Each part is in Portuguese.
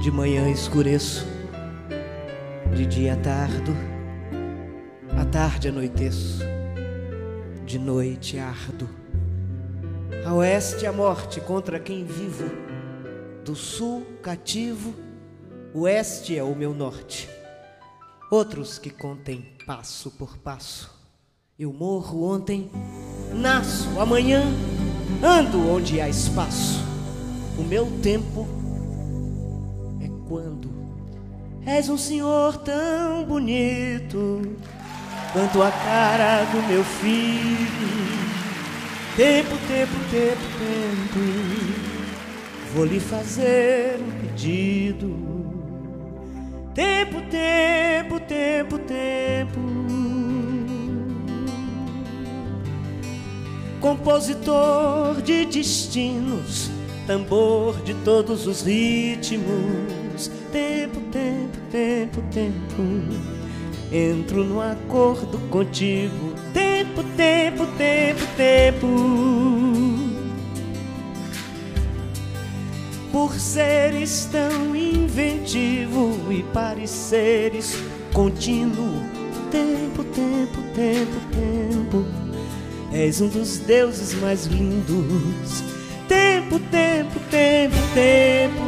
De manhã escureço, de dia tardo, à tarde anoiteço, de noite ardo. A oeste a morte contra quem vivo, do sul cativo, oeste é o meu norte. Outros que contem passo por passo. Eu morro ontem, nasço amanhã, ando onde há espaço. O meu tempo é quando és um senhor tão bonito quanto a cara do meu filho. Tempo, tempo, tempo, tempo, vou lhe fazer um pedido. Tempo, tempo, tempo, tempo, compositor de destinos, tambor de todos os ritmos. Tempo, tempo, tempo, tempo, entro no acordo contigo. Tempo, tempo, tempo, tempo, por seres tão inventivo e pareceres contínuo. Tempo, tempo, tempo, tempo, és um dos deuses mais lindos. Tempo, tempo, tempo, tempo,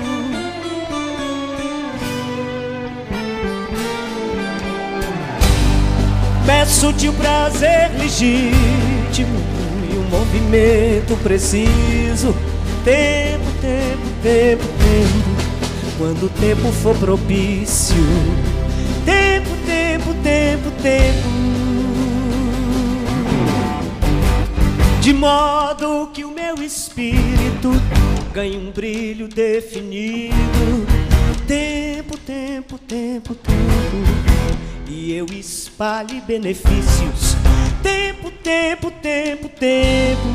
peço-te o prazer legítimo e um movimento preciso. Tempo, tempo, tempo, tempo, quando o tempo for propício. Tempo, tempo, tempo, tempo, de modo que o meu espírito ganhe um brilho definido. Tempo, tempo, tempo, tempo, e eu espalhe benefícios. Tempo, tempo, tempo, tempo,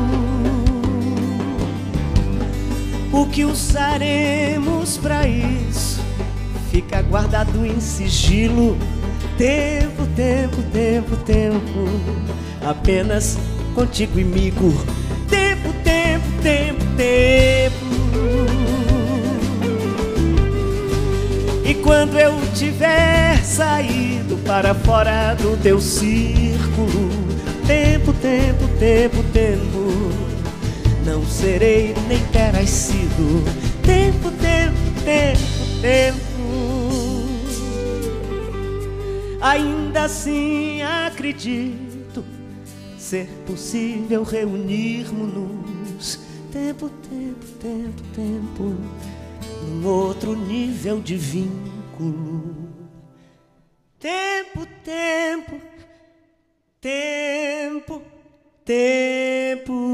o que usaremos pra isso fica guardado em sigilo. Tempo, tempo, tempo, tempo, apenas contigo imigo. Tempo, tempo, tempo, tempo, e quando eu tiver saído para fora do teu círculo. Tempo, tempo, tempo, tempo, não serei nem terás sido. Tempo, tempo, tempo, tempo, ainda assim acredito ser possível reunirmos-nos. Tempo, tempo, tempo, tempo, num outro nível de vínculo. Tempo, tempo, tempo, tempo.